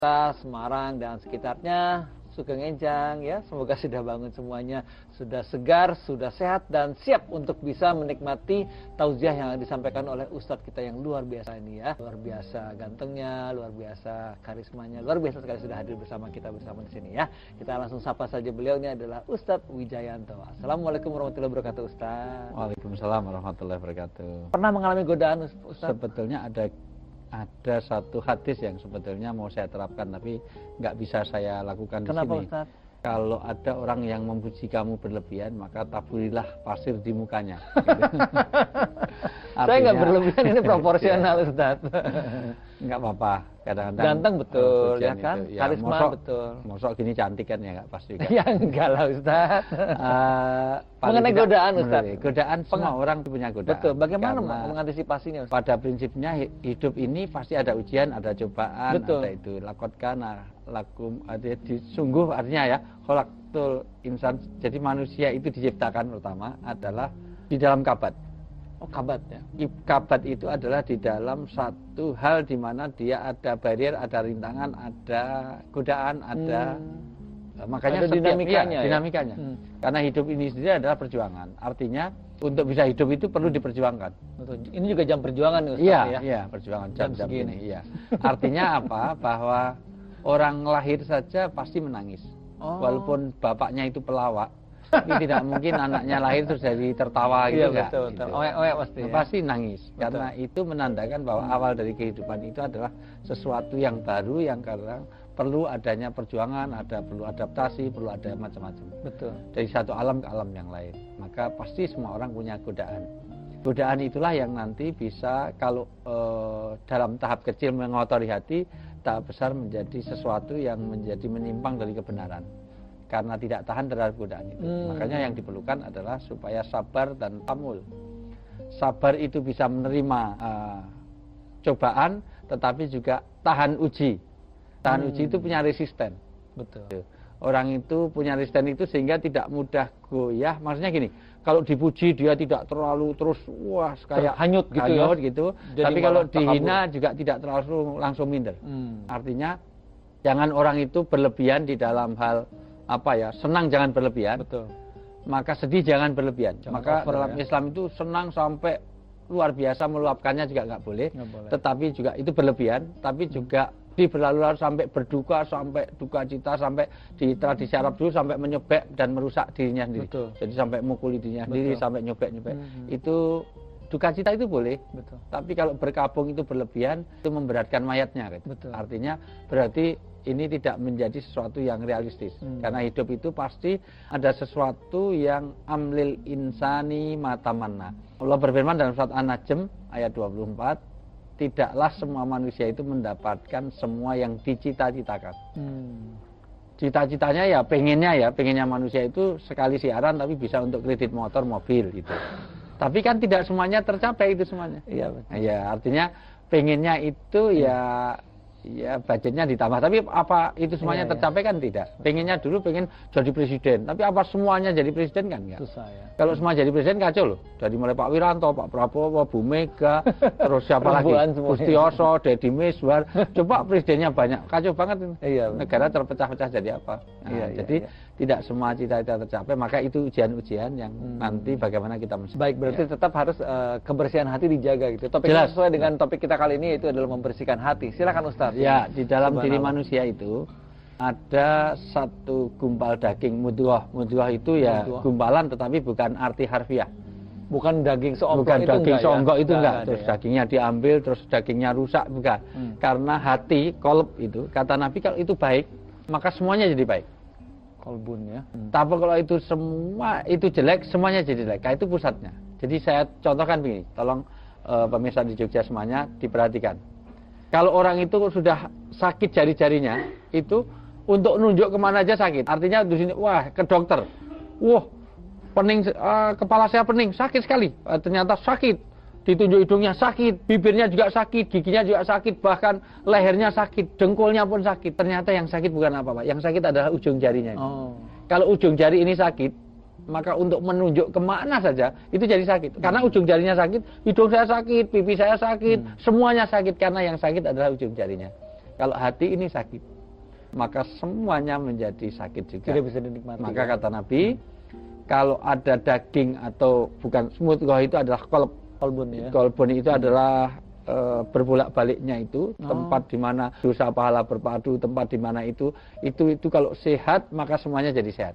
Semarang dan sekitarnya, Sugeng Enjang ya. Semoga sudah bangun semuanya, sudah segar, sudah sehat dan siap untuk bisa menikmati tausiah yang disampaikan oleh Ustadz kita yang luar biasa ini ya. Luar biasa gantengnya, luar biasa karismanya, luar biasa sekali sudah hadir bersama kita bersama di sini ya. Kita langsung sapa saja beliau, ini adalah Ustadz Wijayanto. Assalamualaikum warahmatullahi wabarakatuh Ustadz. Waalaikumsalam warahmatullahi wabarakatuh. Pernah mengalami godaan Ustadz? Sebetulnya ada satu hadis yang sebetulnya mau saya terapkan tapi nggak bisa saya lakukan. Kenapa, di sini. Ustadz? Kalau ada orang yang memuji kamu berlebihan, maka taburilah pasir di mukanya. Saya nggak berlebihan, ini proporsional Ustadz. Nggak apa-apa. Kadang-kadang ganteng betul ya kan, itu, ya, karisma betul. Mosok gini cantik kan ya nggak pas juga. Ya enggak lah Ustadz. Mengenai godaan Ustadz. Godaan semua orang punya godaan. Betul. Bagaimana mengantisipasinya Ustadz? Pada prinsipnya hidup ini pasti ada ujian, ada cobaan, betul. Ada itu. Lakot kana lakum, sungguh artinya ya, khalaqtul insan. Jadi manusia itu diciptakan pertama adalah di dalam kabad. Oh, kabat ya. Kabat itu adalah di dalam satu hal di mana dia ada barrier, ada rintangan, ada godaan, ada makanya ada dinamikanya. Dinamikanya. Karena hidup ini sendiri adalah perjuangan. Artinya untuk bisa hidup itu perlu diperjuangkan. Betul. Ini juga jam perjuangan nih Ustaz ya. Iya, perjuangan jam ini. Iya. Artinya apa? Bahwa orang lahir saja pasti menangis. Walaupun bapaknya itu pelawak. Tapi tidak mungkin anaknya lahir terus jadi tertawa gitu enggak. Betul, betul. Oek pasti ya. Pasti nangis. Betul. Karena itu menandakan bahwa awal dari kehidupan itu adalah sesuatu yang baru yang karena perlu adanya perjuangan, perlu adaptasi, perlu ada macam-macam. Betul. Dari satu alam ke alam yang lain. Maka pasti semua orang punya godaan. Godaan itulah yang nanti bisa kalau dalam tahap kecil mengotori hati, tahap besar menjadi sesuatu yang menjadi menyimpang dari kebenaran. Karena tidak tahan terhadap godaan itu. Makanya yang diperlukan adalah supaya sabar dan tamul. Sabar itu bisa menerima cobaan, tetapi juga tahan uji. Tahan uji itu punya resisten. Betul. Orang itu punya resisten itu sehingga tidak mudah goyah. Maksudnya gini, kalau dipuji dia tidak terlalu terus wah kayak hanyut gitu. Tapi kalau dihina juga tidak terlalu langsung minder. Artinya jangan orang itu berlebihan di dalam hal senang jangan berlebihan. Betul. Maka sedih jangan berlebihan. Maka dalam Islam itu senang sampai luar biasa meluapkannya juga nggak boleh. Tetapi juga itu berlebihan. Tapi juga berlalu-lalu sampai berduka, sampai duka cita, sampai di tradisi Arab dulu sampai menyobek dan merusak dirinya sendiri. Betul. Jadi sampai mukuli dirinya sendiri, sampai nyobek-nyobek. Itu duka cita itu boleh. Betul. Tapi kalau berkabung itu berlebihan, itu memberatkan mayatnya. Gitu. Betul. Artinya berarti ini tidak menjadi sesuatu yang realistis. Karena hidup itu pasti ada sesuatu yang amlil insani matamanna. Allah berfirman dalam surat An-Najm ayat 24, tidaklah semua manusia itu mendapatkan semua yang dicita-citakan. Cita-citanya pengennya manusia itu sekali siaran tapi bisa untuk kredit motor, mobil gitu. Tapi kan tidak semuanya tercapai itu semuanya. Iya, betul. Ya, artinya pengennya itu ya budgetnya ditambah, tapi apa itu semuanya tercapai kan tidak. Pengennya dulu pengen jadi presiden, tapi apa semuanya jadi presiden kan enggak. Susah ya. Kalau semua jadi presiden kacau loh. Dari mulai Pak Wiranto, Pak Prabowo, Bu Mega, terus siapa lagi? Pustioso, Deddy Miswar. Coba presidennya banyak, kacau banget. Iya. Negara terpecah-pecah jadi apa? Jadi tidak semua cita-cita tercapai, maka itu ujian-ujian yang nanti bagaimana kita Baik, berarti tetap harus kebersihan hati dijaga gitu. Topiknya sesuai dengan topik kita kali ini, yaitu adalah membersihkan hati. Silakan Ustaz. Ya, di dalam diri manusia itu ada satu gumpal daging mudghah. Mudghah itu ya gumpalan, tetapi bukan arti harfiah. Bukan daging seonggok bukan itu daging seonggok ya? Itu enggak. Terus dagingnya diambil, terus dagingnya rusak, bukan. Karena hati, qalb itu, kata Nabi kalau itu baik, maka semuanya jadi baik. Kolbun ya. Tapi kalau itu semua itu jelek, semuanya jadi jelek. Itu pusatnya. Jadi saya contohkan begini, tolong pemirsa di Jogja semuanya diperhatikan. Kalau orang itu sudah sakit jari-jarinya, itu untuk nunjuk kemana aja sakit. Artinya di sini, wah ke dokter, wah pening, kepala saya pening, sakit sekali. Ternyata sakit, ditunjuk hidungnya sakit, bibirnya juga sakit, giginya juga sakit, bahkan lehernya sakit, dengkulnya pun sakit. Ternyata yang sakit bukan apa-apa, yang sakit adalah ujung jarinya. Kalau ujung jari ini sakit, maka untuk menunjuk kemana saja itu jadi sakit. Karena ujung jarinya sakit, hidung saya sakit, pipi saya sakit, semuanya sakit karena yang sakit adalah ujung jarinya. Kalau hati ini sakit, maka semuanya menjadi sakit juga. Tidak bisa dinikmati. Maka kata Nabi, kalau ada daging atau bukan mudghah itu adalah kolbun ya. Kolbun itu adalah berbolak-baliknya itu, tempat di mana dosa pahala berpadu, tempat di mana itu kalau sehat maka semuanya jadi sehat.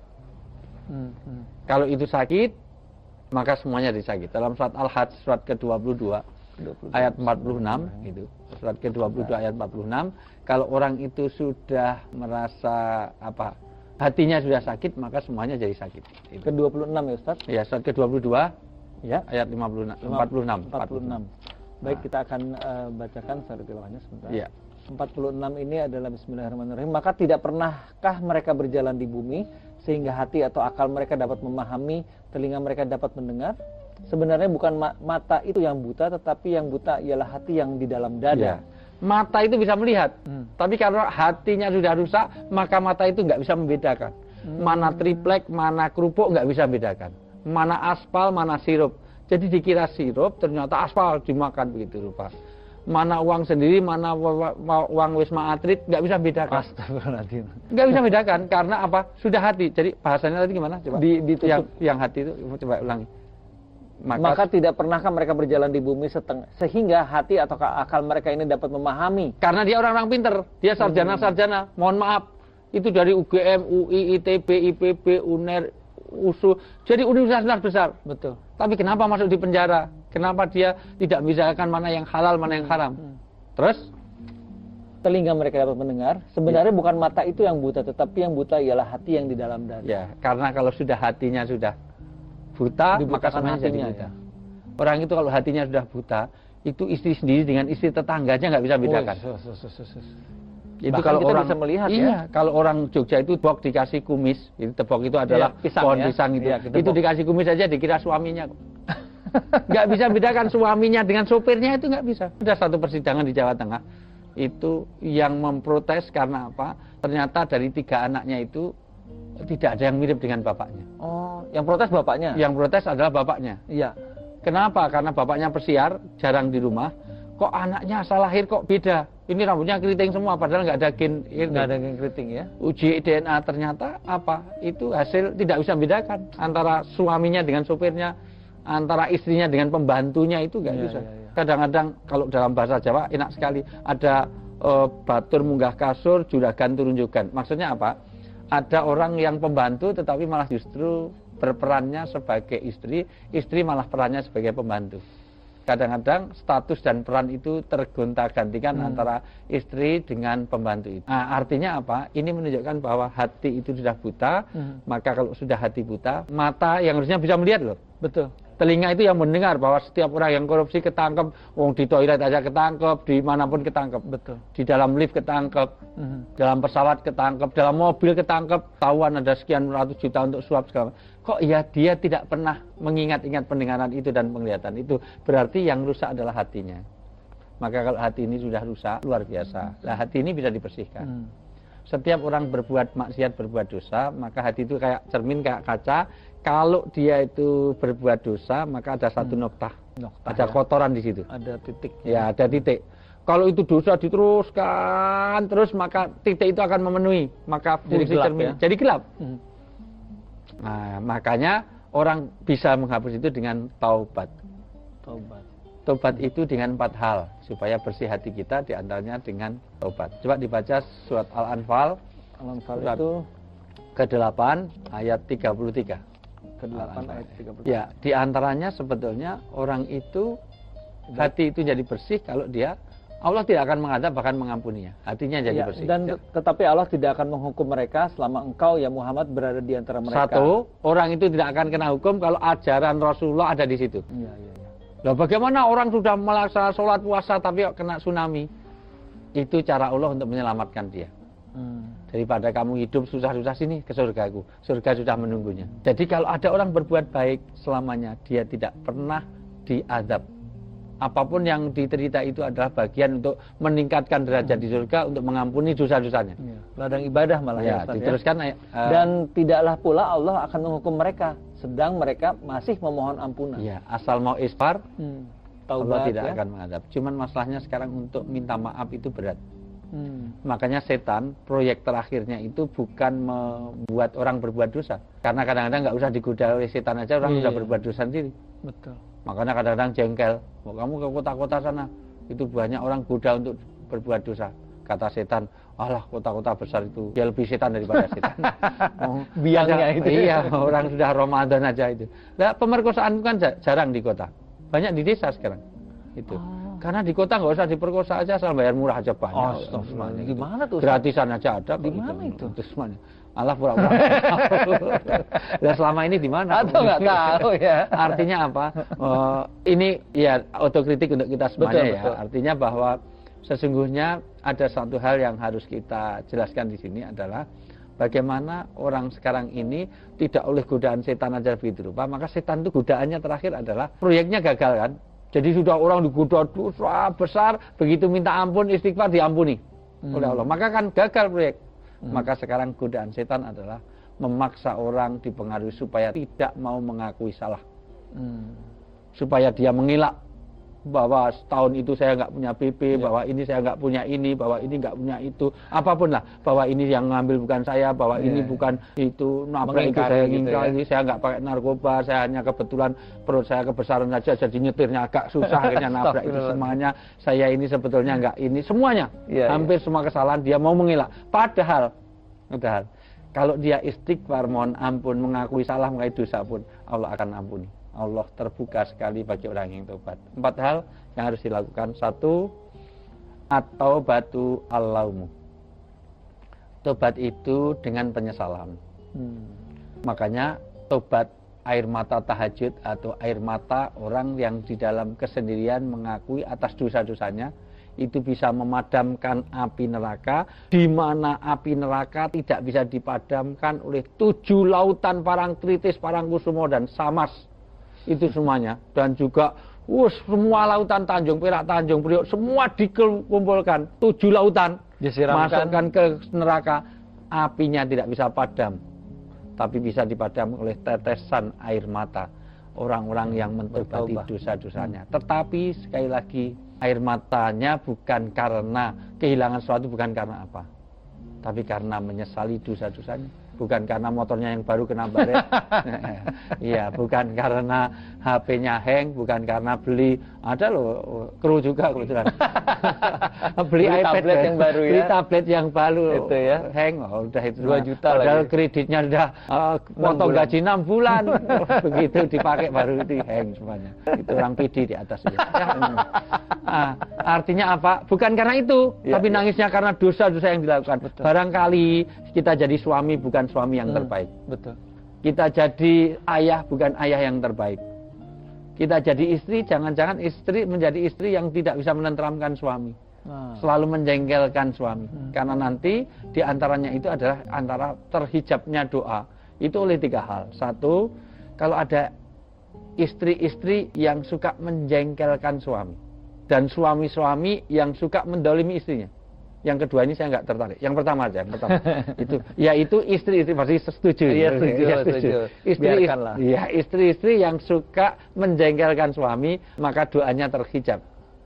Kalau itu sakit maka semuanya jadi sakit. Dalam surat Al-Hajj surat ke-22 ayat 46 itu. Surat ke-22 ayat 46, kalau orang itu sudah merasa hatinya sudah sakit maka semuanya jadi sakit. Ke-26 ya Ustaz? Ya, surat ke-22 ya ayat 46. Baik, kita akan bacakan secara tilawahnya sebentar. Ya. 46 ini adalah Bismillahirrahmanirrahim. Maka tidak pernahkah mereka berjalan di bumi sehingga hati atau akal mereka dapat memahami, telinga mereka dapat mendengar? Sebenarnya bukan mata itu yang buta, tetapi yang buta ialah hati yang di dalam dada. Ya. Mata itu bisa melihat, tapi kalau hatinya sudah rusak, maka mata itu nggak bisa membedakan. Mana triplek, mana kerupuk nggak bisa membedakan. Mana aspal, mana sirup. Jadi dikira sirup, ternyata aspal dimakan begitu rupa. Mana uang sendiri, mana uang Wisma Atlet, nggak bisa bedakan. Astagfirullahaladzim. Nggak bisa bedakan, karena apa? Sudah hati. Jadi bahasanya tadi gimana? Coba. Yang hati itu, coba ulangi. Maka tidak pernahkah mereka berjalan di bumi sehingga hati atau akal mereka ini dapat memahami. Karena dia orang-orang pinter, dia sarjana-sarjana. Mohon maaf, itu dari UGM, UI, ITB, IPB, UNER, USU. Jadi universitas besar. Betul. Tapi kenapa masuk di penjara? Kenapa dia tidak membedakan mana yang halal, mana yang haram? Terus? Telinga mereka dapat mendengar. Sebenarnya bukan mata itu yang buta, tetapi yang buta ialah hati yang di dalam dada. Ya, karena kalau sudah hatinya sudah buta, maka semuanya jadi buta. Ya. Orang itu kalau hatinya sudah buta, itu istri sendiri dengan istri tetangganya nggak bisa bedakan. Itu bahkan kalau orang bisa melihat kalau orang Jogja itu tebok dikasih kumis, itu tebok itu adalah pohon pisang itu. Ya, itu dikasih kumis aja dikira suaminya. Nggak bisa bedakan suaminya dengan sopirnya, itu nggak bisa. Ada satu persidangan di Jawa Tengah, itu yang memprotes karena apa? Ternyata dari 3 anaknya itu tidak ada yang mirip dengan bapaknya. Oh, yang protes bapaknya? Yang protes adalah bapaknya. Iya. Kenapa? Karena bapaknya pesiar, jarang di rumah. Kok anaknya asal lahir kok beda? Ini rambutnya keriting semua, padahal nggak ada gen. Nggak ada gen keriting ya? Uji DNA ternyata apa? Itu hasil tidak bisa bedakan antara suaminya dengan sopirnya, antara istrinya dengan pembantunya, itu nggak bisa. Kadang-kadang kalau dalam bahasa Jawa enak sekali, ada batur munggah kasur, juragan turun jogan. Maksudnya apa? Ada orang yang pembantu tetapi malah justru berperannya sebagai istri, istri malah perannya sebagai pembantu. Kadang-kadang status dan peran itu tergonta-gantikan antara istri dengan pembantu itu. Nah, artinya apa? Ini menunjukkan bahwa hati itu sudah buta, maka kalau sudah hati buta, mata yang harusnya bisa melihat loh. Betul. Telinga itu yang mendengar bahwa setiap orang yang korupsi ketangkep, di toilet aja ketangkep, dimanapun ketangkep. Betul. Di dalam lift ketangkep, dalam pesawat ketangkep, dalam mobil ketangkep, tahuan ada sekian ratus juta untuk suap segala. Kok ya dia tidak pernah mengingat-ingat pendengaran itu dan penglihatan itu? Berarti yang rusak adalah hatinya. Maka kalau hati ini sudah rusak, luar biasa. Nah, hati ini bisa dibersihkan. Setiap orang berbuat maksiat, berbuat dosa, maka hati itu kayak cermin, kayak kaca. Kalau dia itu berbuat dosa, maka ada satu noktah, ada kotoran di situ. Ada titik. Ya, ada titik. Kalau itu dosa diteruskan terus, maka titik itu akan memenuhi, maka fungsi cermin jadi gelap. Nah, makanya orang bisa menghapus itu dengan taubat. Taubat itu dengan 4 hal supaya bersih hati kita, diantaranya dengan taubat. Coba dibaca surat Al-Anfal. Al-Anfal itu ke-8 ayat 33. Ke-8 ayat 33. Ya, diantaranya sebetulnya orang itu hati itu jadi bersih kalau dia, Allah tidak akan mengadab, bahkan mengampuninya. Hatinya jadi bersih. Dan tetapi Allah tidak akan menghukum mereka selama engkau ya Muhammad berada di antara mereka. Satu, orang itu tidak akan kena hukum kalau ajaran Rasulullah ada di situ. Loh, bagaimana orang sudah melaksanakan sholat puasa tapi kena tsunami? Itu cara Allah untuk menyelamatkan dia. Daripada kamu hidup susah-susah, sini ke surgaku. Surga sudah menunggunya. Jadi kalau ada orang berbuat baik selamanya, dia tidak pernah diazab. Apapun yang diterita itu adalah bagian untuk meningkatkan derajat di surga, untuk mengampuni dosa-dosanya. Ladang ibadah malah ya, diteruskan. Dan tidaklah pula Allah akan menghukum mereka, sedang mereka masih memohon ampunan. Ya, asal mau istighfar, Taubat, Allah tidak akan mengadab. Cuman masalahnya sekarang untuk minta maaf itu berat. Makanya setan, proyek terakhirnya itu bukan membuat orang berbuat dosa. Karena kadang-kadang nggak usah digoda oleh setan aja, orang sudah berbuat dosa sendiri. Betul. Makanya kadang-kadang jengkel, kamu ke kota-kota sana, itu banyak orang goda untuk berbuat dosa. Kata setan, alah kota-kota besar itu, dia lebih setan daripada setan. Biangnya itu. Iya, orang sudah Ramadan aja itu. Nah, pemerkosaan kan jarang di kota, banyak di desa sekarang. Itu. Karena di kota nggak usah diperkosa aja, asal bayar murah aja banyak. Gimana tuh? Gratisan aja ada. Di mana itu? Semuanya. Allah pura-pura. Nah, selama ini di mana? Atau nggak tahu ya. Artinya apa? Ini ya otokritik untuk kita semuanya ya. Betul. Artinya bahwa sesungguhnya ada satu hal yang harus kita jelaskan di sini adalah bagaimana orang sekarang ini tidak oleh godaan setan aja begitu rupa, maka setan itu godaannya terakhir adalah proyeknya gagal kan. Jadi sudah orang digoda dosa besar, begitu minta ampun istighfar diampuni oleh Allah, maka kan gagal proyek. Maka sekarang godaan setan adalah memaksa orang dipengaruhi supaya tidak mau mengakui salah, supaya dia mengelak bahwa setahun itu saya nggak punya PP, bahwa ini saya nggak punya ini, bahwa ini nggak punya itu, apapun lah, bahwa ini yang ngambil bukan saya, bahwa ini bukan itu, nabrak itu saya ngingkari, saya nggak pakai narkoba, saya hanya kebetulan perut saya kebesaran saja, jadi nyetirnya agak susah, akhirnya nabrak itu semuanya, saya ini sebetulnya nggak ini, semuanya, hampir semua kesalahan dia mau mengelak, padahal kalau dia istighfar, mohon ampun, mengakui salah, mengakui dosa pun, Allah akan ampuni. Allah terbuka sekali bagi orang yang tobat. 4 hal yang harus dilakukan. 1, atau batu al-laumu. Tobat itu dengan penyesalan. Makanya tobat air mata tahajud atau air mata orang yang di dalam kesendirian mengakui atas dosa-dosanya, itu bisa memadamkan api neraka, di mana api neraka tidak bisa dipadamkan oleh 7 lautan Parangtritis, Parangkusumo, dan Samas. Itu semuanya, dan juga semua lautan Tanjung Perak, Tanjung Priok, semua dikumpulkan, 7 lautan masukkan ke neraka, apinya tidak bisa padam, tapi bisa dipadam oleh tetesan air mata orang-orang yang mentobati dosa-dosanya. Tetapi sekali lagi, air matanya bukan karena kehilangan sesuatu, bukan karena apa, tapi karena menyesali dosa-dosanya. Bukan karena motornya yang baru kena baret, iya, bukan karena HP-nya hang, bukan karena beli, ada loh kru juga kebetulan, beli iPad tablet yang baru ya, beli tablet yang baru, itu ya, hang, udah itu 2 juta padahal lagi. Kreditnya udah potong gaji 6 bulan, begitu dipakai baru di hang semuanya, itu orang PD di atas itu. Artinya apa? Bukan karena itu, tapi nangisnya karena dosa-dosa yang dilakukan. Betul. Barangkali kita jadi suami bukan suami yang terbaik. Betul. Kita jadi ayah bukan ayah yang terbaik. Kita jadi istri, jangan-jangan istri menjadi istri yang tidak bisa menenteramkan suami. Selalu menjengkelkan suami. Karena nanti diantaranya itu adalah antara terhijabnya doa. Itu oleh 3 hal. 1, kalau ada istri-istri yang suka menjengkelkan suami, dan suami-suami yang suka mendolimi istrinya. Yang kedua ini saya nggak tertarik. Yang pertama aja, yang pertama itu, yaitu istri-istri pasti setuju. Iya, setuju. Istri-istri yang suka menjengkelkan suami, maka doanya terhijab.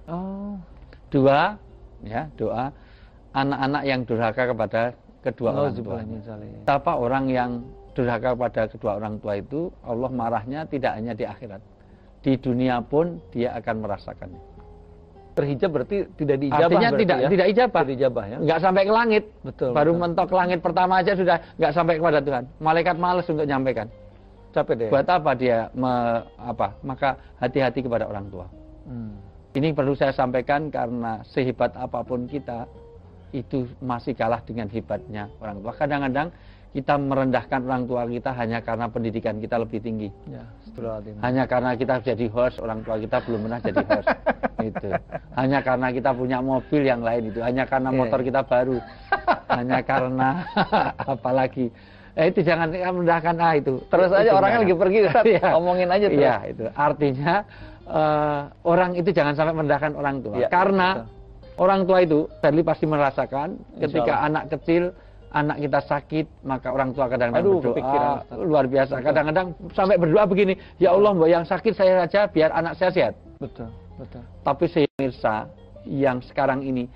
2, ya, doa anak-anak yang durhaka kepada kedua orang tua. Betapa orang yang durhaka kepada kedua orang tua itu, Allah marahnya tidak hanya di akhirat, di dunia pun dia akan merasakannya. Terhijab berarti tidak diijabah. Artinya tidak ijabah. Tidak ijabah ya. Enggak sampai ke langit. Betul. Baru mentok langit pertama aja sudah enggak sampai kepada Tuhan. Malaikat malas untuk nyampaikan. Capek deh. Buat apa dia maka hati-hati kepada orang tua. Ini perlu saya sampaikan karena sehebat apapun kita itu masih kalah dengan hebatnya orang tua. Kadang-kadang kita merendahkan orang tua kita hanya karena pendidikan kita lebih tinggi. Ya, hanya karena kita jadi host, orang tua kita belum pernah jadi host. Itu. Hanya karena kita punya mobil yang lain itu. Hanya karena motor kita baru. Hanya karena apalagi. Itu jangan merendahkan itu. Terus aja orangnya lagi pergi, omongin aja terus. Iya, itu. Artinya orang itu jangan sampai merendahkan orang tua. Karena orang tua itu, Fadli pasti merasakan ketika anak kecil, anak kita sakit, maka orang tua kadang-kadang berdoa luar biasa. Kadang-kadang sampai berdoa begini, ya Allah, mbak yang sakit saya saja biar anak saya sehat. Betul. Tapi pemirsa yang sekarang ini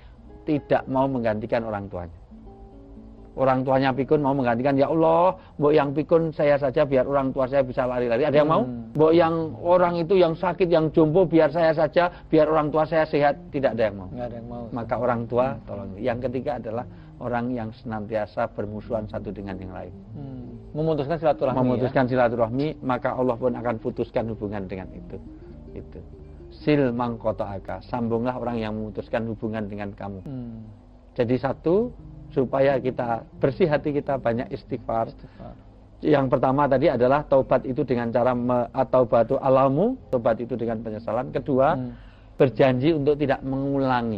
tidak mau menggantikan orang tuanya. Orang tuanya pikun mau menggantikan, ya Allah, mbok yang pikun saya saja biar orang tua saya bisa lari-lari. Ada yang mau? Mbok yang orang itu yang sakit, yang jompo biar saya saja, biar orang tua saya sehat. Tidak ada yang mau. Nggak ada yang mau. Maka orang tua tolong. Yang ketiga adalah orang yang senantiasa bermusuhan satu dengan yang lain. Memutuskan silaturahmi. Memutuskan silaturahmi, maka Allah pun akan putuskan hubungan dengan itu. Itu. Sil mangkota'aka, sambunglah orang yang memutuskan hubungan dengan kamu. Jadi satu, supaya kita bersih hati kita, banyak istighfar. Yang pertama tadi adalah taubat itu dengan cara taubatu alamu, taubat itu dengan penyesalan. Kedua, berjanji untuk tidak mengulangi.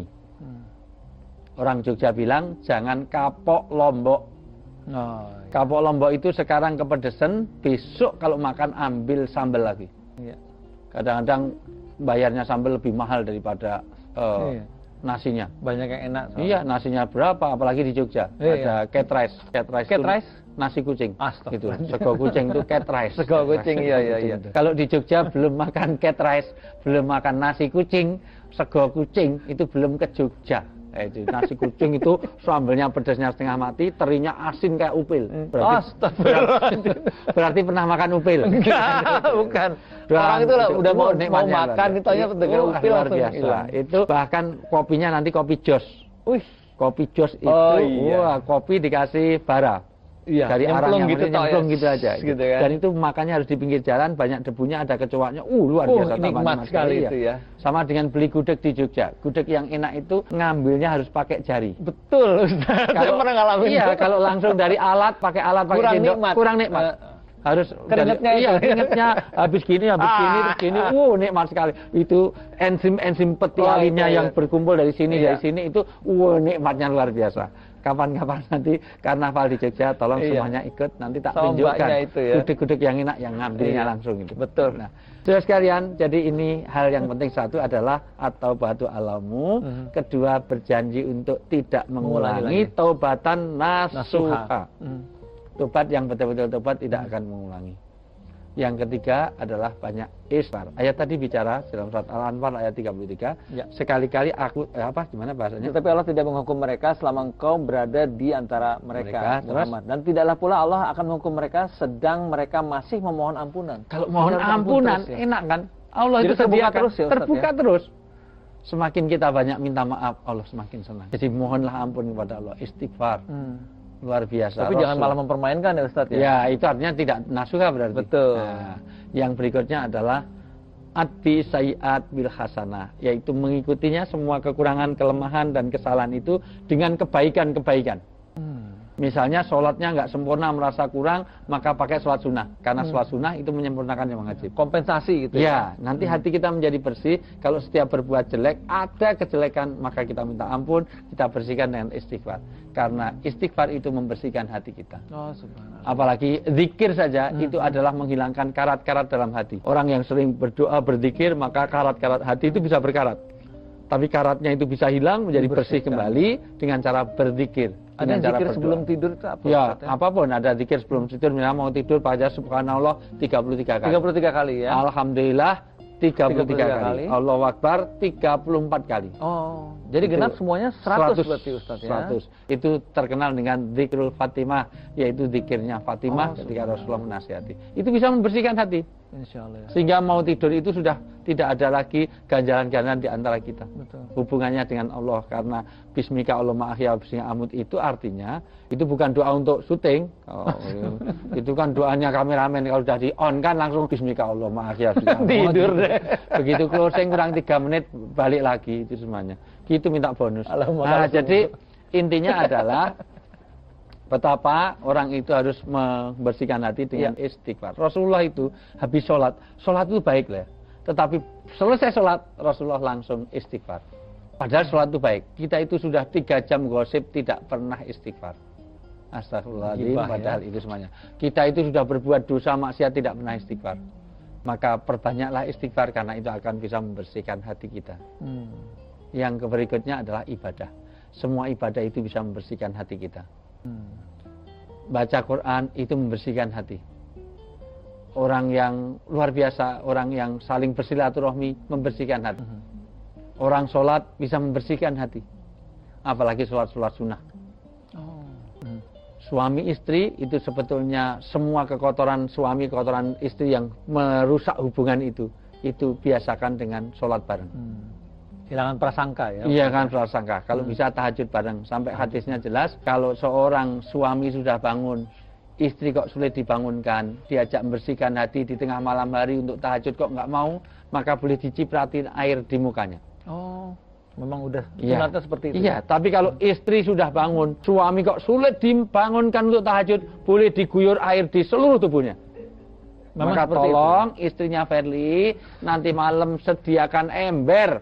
Orang Jogja bilang jangan kapok lombok. Kapok lombok itu sekarang kepedesan, besok kalau makan ambil sambal lagi. Kadang-kadang bayarnya sambal lebih mahal daripada nasinya. Banyak yang enak. Iya, nasinya berapa? Apalagi di Jogja. Ada cat rice. Cat rice nasi kucing. Gitu. Sego kucing itu cat rice. Sego kucing, iya. Kalau di Jogja belum makan cat rice, belum makan nasi kucing, sego kucing itu belum ke Jogja. Itu nasi kucing itu sambalnya pedasnya setengah mati, terinya asin kayak upil. Berarti pernah makan upil? Enggak, bukan. Orang itu udah mau makan itu aja dengan upil langsung hilang. Itu bahkan kopinya nanti kopi jos. Kopi jos itu kopi dikasih bara. Dari arah yang gitu, nyemplung gitu aja. Gitu kan? Dan itu makannya harus di pinggir jalan, banyak debunya, ada kecoaknya. Luar biasa. Nikmat sekali itu ya. Sama dengan beli gudeg di Jogja. Gudeg yang enak itu ngambilnya harus pakai jari. Betul, Ustaz. Saya pernah ngalamin. Iya, kalau langsung dari alat, pakai sendok, kurang nikmat. Harus keringetnya habis gini, terus gini. Nikmat sekali. Itu enzim peti alinnya yang berkumpul dari sini, itu nikmatnya luar biasa. Kapan-kapan nanti karnaval di Jogja, tolong semuanya ikut, nanti tak tunjukkan gudeg-gudeg yang enak yang ngambilnya langsung itu. Betul. Nah, saudara sekalian, jadi ini hal yang penting. Satu adalah at-taubatu alamu, kedua berjanji untuk tidak mengulangi, taubatan nasuha. Tobat yang betul-betul tobat tidak akan mengulangi. Yang ketiga adalah banyak istighfar. Ayat tadi bicara dalam surat Al-Anfal ayat 33. Sekali-kali aku gimana bahasanya? Tetapi Allah tidak menghukum mereka selama engkau berada di antara mereka, Muhammad. Dan tidaklah pula Allah akan menghukum mereka sedang mereka masih memohon ampunan. Kalau mohon ampunan terus, enak kan? Allah jadi itu terbuka terus ya, terbuka terus. Semakin kita banyak minta maaf, Allah semakin senang. Jadi mohonlah ampun kepada Allah, istighfar. Luar biasa. Tapi jangan malah mempermainkan ya Ustaz ya. Ya, itu artinya tidak nasuha berarti. Betul. Nah, yang berikutnya adalah adbi sayiat bil hasanah, yaitu mengikutinya semua kekurangan, kelemahan dan kesalahan itu dengan kebaikan-kebaikan. Misalnya sholatnya nggak sempurna, merasa kurang, maka pakai sholat sunnah. Karena sholat sunnah itu menyempurnakan yang wajib. Kompensasi gitu ya. Nanti hati kita menjadi bersih. Kalau setiap berbuat jelek, ada kejelekan, maka kita minta ampun, kita bersihkan dengan istighfar. Karena istighfar itu membersihkan hati kita. Apalagi zikir saja, itu adalah menghilangkan karat-karat dalam hati. Orang yang sering berdoa, berzikir, maka karat-karat hati itu bisa berkarat. Tapi karatnya itu bisa hilang, menjadi bersih kembali dengan cara berzikir. Ada zikir sebelum tidur itu apa? Ya, apapun. Ada zikir sebelum tidur. Misalnya mau tidur, baca subhanallah 33 kali. 33 kali ya. Alhamdulillah 33 kali. Allahu Akbar 34 kali. Oh, jadi genap semuanya 100 berarti Ustaz ya. 100. Itu terkenal dengan zikrul Fatimah, yaitu zikirnya Fatimah ketika Rasulullah menasihati. Itu bisa membersihkan hati. Insyaallah ya. Sehingga mau tidur itu sudah tidak ada lagi ganjalan-ganjalan di antara kita. Betul. Hubungannya dengan Allah, karena bismika Allahumma ahya bismika amut itu artinya itu bukan doa untuk syuting. Itu kan doanya kameramen, kalau sudah di on kan langsung bismika Allahumma ahya bismika amut. Tidur deh. Begitu closing kurang 3 menit balik lagi itu semuanya. Gitu minta bonus. Nah, jadi intinya adalah betapa orang itu harus membersihkan hati dengan istighfar. Rasulullah itu habis sholat itu baik lah. Tetapi selesai sholat, Rasulullah langsung istighfar. Padahal sholat itu baik. Kita itu sudah 3 jam gosip tidak pernah istighfar. Astagfirullahaladzim, padahal itu semuanya. Kita itu sudah berbuat dosa maksiat tidak pernah istighfar. Maka perbanyaklah istighfar, karena itu akan bisa membersihkan hati kita. Yang berikutnya adalah ibadah. Semua ibadah itu bisa membersihkan hati kita. Baca Quran itu membersihkan hati. Orang yang luar biasa, orang yang saling bersilaturahmi membersihkan hati. Orang sholat bisa membersihkan hati. apalagi sholat sunnah. Suami istri itu sebetulnya semua kekotoran suami, kekotoran istri yang merusak hubungan itu biasakan dengan sholat bareng. Hilangkan prasangka ya. Iya kan, prasangka. Kalau bisa tahajud bareng. Sampai hadisnya jelas, kalau seorang suami sudah bangun, istri kok sulit dibangunkan, diajak membersihkan hati di tengah malam hari untuk tahajud kok nggak mau, maka boleh dicipratin air di mukanya. Oh, memang udah Iya. sunatnya seperti itu. Iya, tapi kalau istri sudah bangun, suami kok sulit dibangunkan untuk tahajud, boleh diguyur air di seluruh tubuhnya. Memang Maka seperti tolong istrinya Verly nanti malam sediakan ember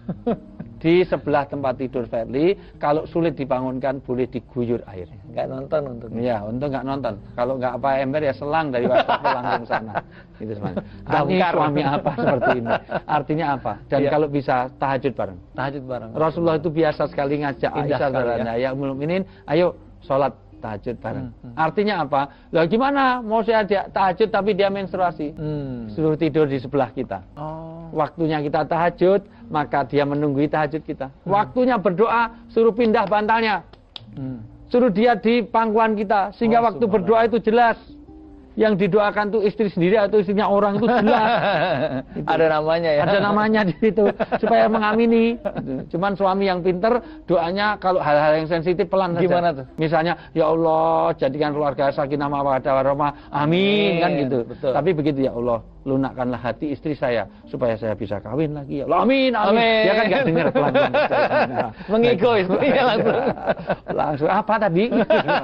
di sebelah tempat tidur Verly. Kalau sulit dibangunkan boleh diguyur air. Nggak nonton untuk. Iya, untuk nggak nonton. Kalau nggak apa ember ya selang dari WhatsApp langsung sana. Itu semuanya. Ini suami apa seperti ini? Artinya apa? Dan kalau bisa tahajud bareng. Tahajud bareng. Rasulullah itu biasa sekali ngajak Indah Aisyah sekali, saudaranya, ya Ummul Mukminin, ayo sholat tahajud bareng. Artinya apa? Lah gimana? Mau saya tahajud tapi dia menstruasi. Suruh tidur di sebelah kita. Oh. Waktunya kita tahajud, maka dia menunggui tahajud kita. Waktunya berdoa, suruh pindah bantalnya. Suruh dia di pangkuan kita, sehingga waktu berdoa itu jelas. Yang didoakan tuh istri sendiri atau istrinya orang itu jelas. Gitu. Ada namanya ya. Ada namanya di situ supaya mengamini. Gitu. Cuman suami yang pinter doanya kalau hal-hal yang sensitif pelan saja. Gimana tuh? Misalnya, ya Allah jadikan keluarga sakinah mawaddah warahmah. Amin kan gitu. Betul. Tapi begitu, ya Allah lunakkanlah hati istri saya supaya saya bisa kawin lagi. Ya Allah, amin, amin. Amin. Dia kan nggak dengar pelan-pelan. Mengigo istrinya langsung. Langsung apa tadi?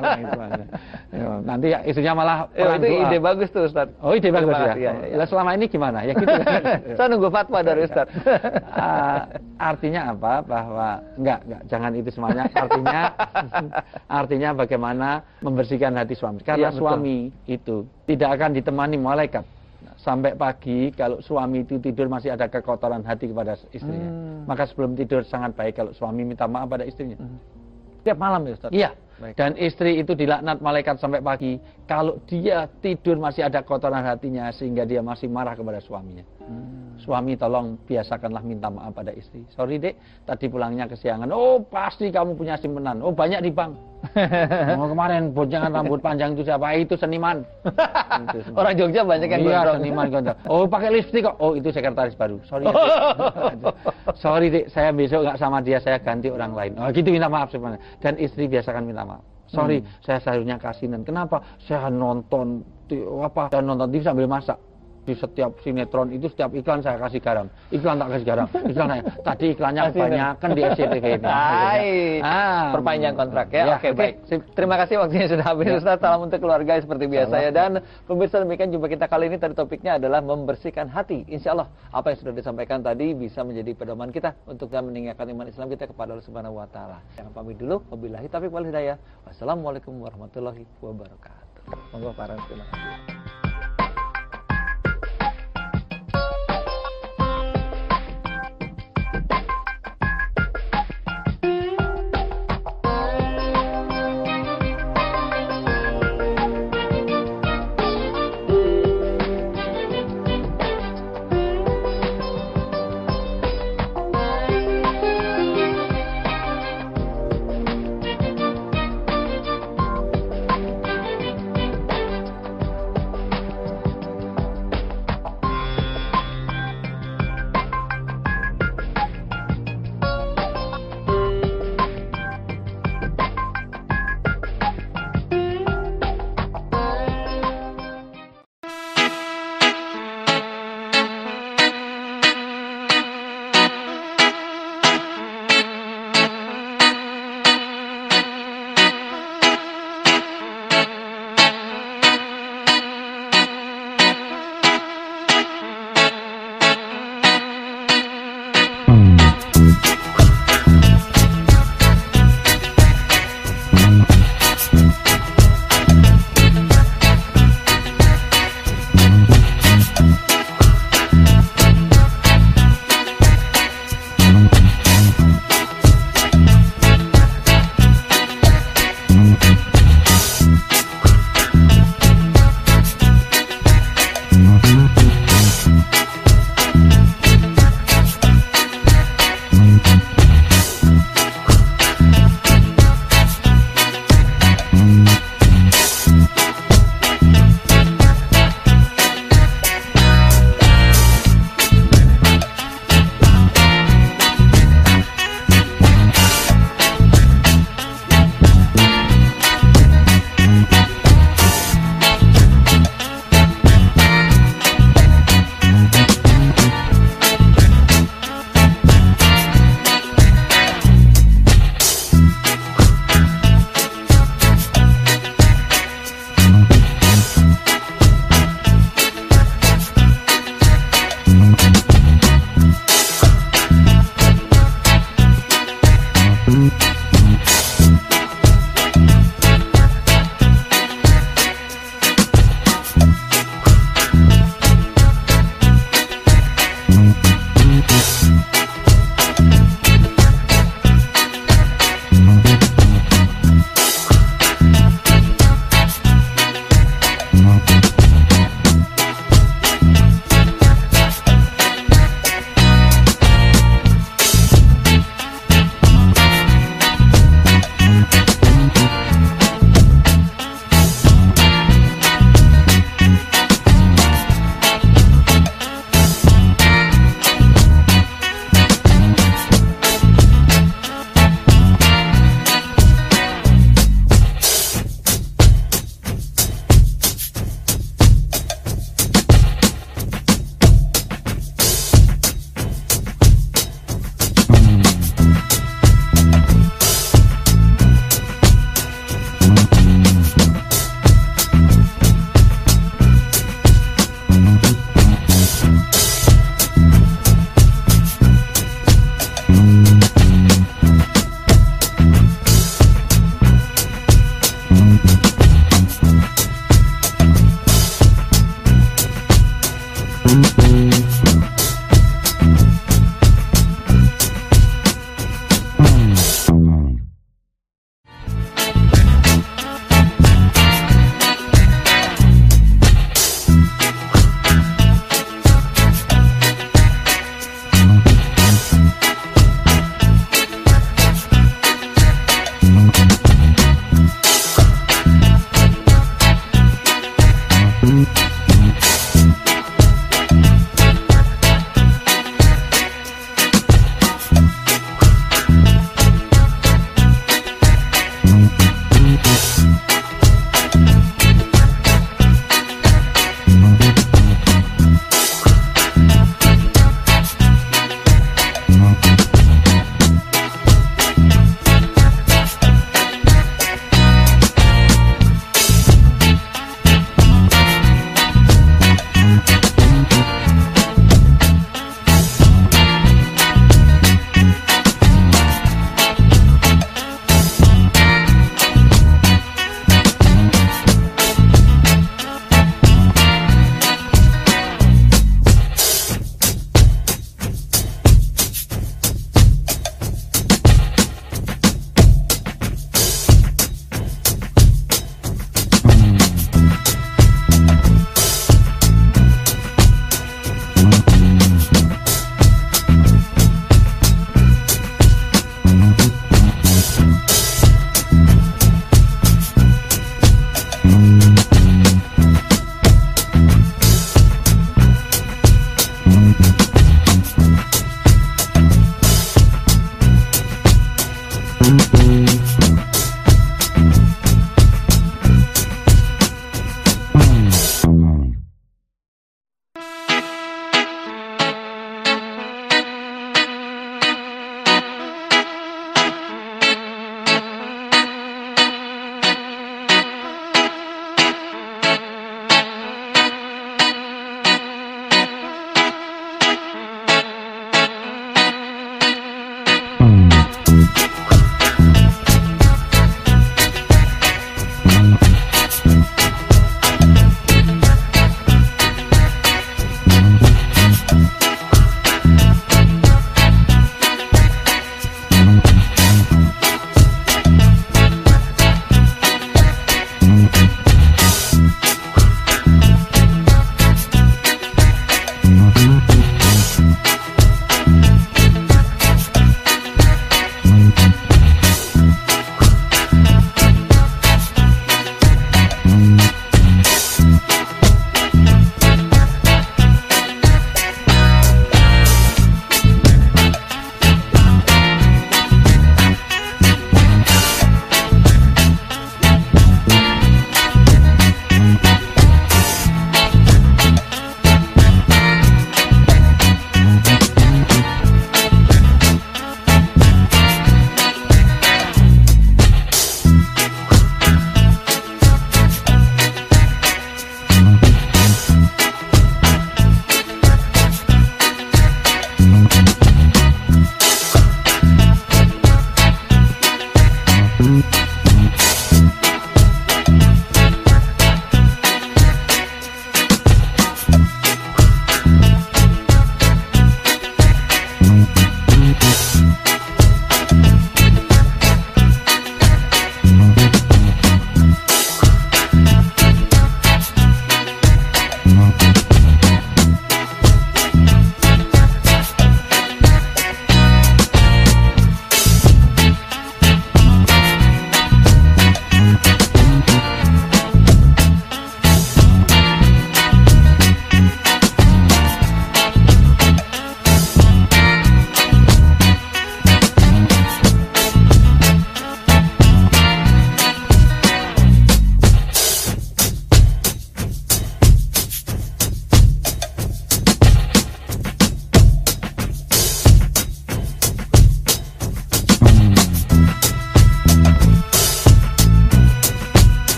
Ya, nanti istrinya malah Ya, pelan itu doa. ide bagus tuh Ustaz. Oh, ide bagus Terima ya. kasih, ya. Lah selama ini gimana? Ya gitu. Saya nunggu fatwa dari Ustaz. Artinya apa? Bahwa enggak, jangan itu semuanya. Artinya bagaimana membersihkan hati suami. Karena Iya, betul. suami itu tidak akan ditemani malaikat sampai pagi kalau suami itu tidur masih ada kekotoran hati kepada istrinya. Maka sebelum tidur sangat baik kalau suami minta maaf pada istrinya. Tiap malam ya Ustaz. Iya. Baik. Dan istri itu dilaknat malaikat sampai pagi kalau dia tidur masih ada kotoran hatinya sehingga dia masih marah kepada suaminya. Suami tolong biasakanlah minta maaf pada istri. Sorry dek, tadi pulangnya kesiangan. Oh pasti kamu punya simpenan. Oh banyak di bank. Oh kemarin boncengan rambut panjang itu siapa? Itu seniman. Itu seniman. Orang Jogja banyak yang Iya, gondrong. seniman gondrong. Oh pakai lipstik kok. Oh itu sekretaris baru. Sorry. Dek. Sorry dek, saya besok nggak sama dia, saya ganti orang lain. Oh gitu minta maaf sebenarnya. Dan istri biasakan minta maaf. Sorry, saya sayurnya kasinan. Kenapa? Saya nonton saya nonton TV sambil masak. Di setiap sinetron itu setiap iklan saya kasih garam. Iklan tak kasih garam. Iklan tadi iklannya banyak kan di SCTV ini. Perpanjang kontrak ya. Oke, baik. Sip. Terima kasih waktunya sudah habis Ustaz. Salam untuk keluarga seperti biasa ya. Dan pemirsa, demikian jumpa kita kali ini. Tadi topiknya adalah membersihkan hati. Insya Allah apa yang sudah disampaikan tadi bisa menjadi pedoman kita untuk meningkatkan iman Islam kita kepada Allah Subhanahu Wa Taala. Jangan pamit dulu. Wabillahi taufiq wal hidayah. Wassalamualaikum warahmatullahi wabarakatuh. Monggo Pak Ran, terima kasih.